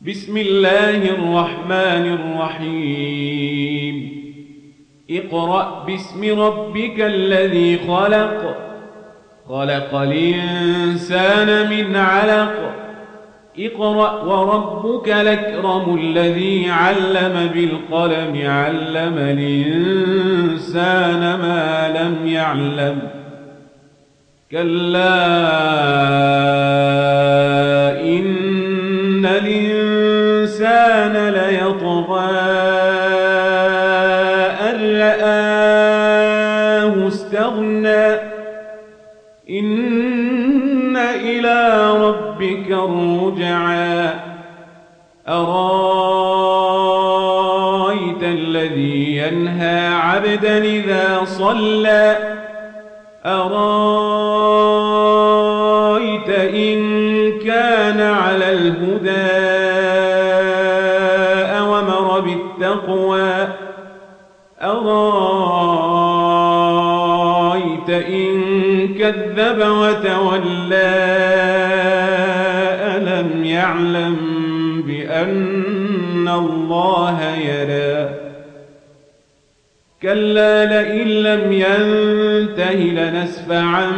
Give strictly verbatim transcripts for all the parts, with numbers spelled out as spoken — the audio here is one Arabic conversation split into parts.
بسم الله الرحمن الرحيم اقرأ باسم ربك الذي خلق خلق الإنسان من علق اقرأ وربك الأكرم الذي علم بالقلم علم الإنسان ما لم يعلم كلا إن الإنسان ليطغى أن رآه استغنى إن إلى ربك الرجعى أرايت الذي ينهى عبدا إذا صلى أرايت إن كان على الهدى أوامر بالتقوى أرايت إن كذب وتولى ألم يعلم بأن الله يرى كلا لئن لم ينته لنسفعا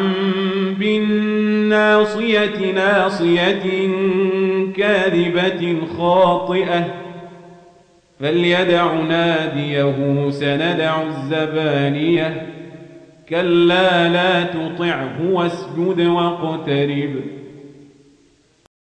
بالناصية ناصية كاذبة خاطئة فليدع ناديه سندع الزبانية كلا لا تطعه واسجد واقترب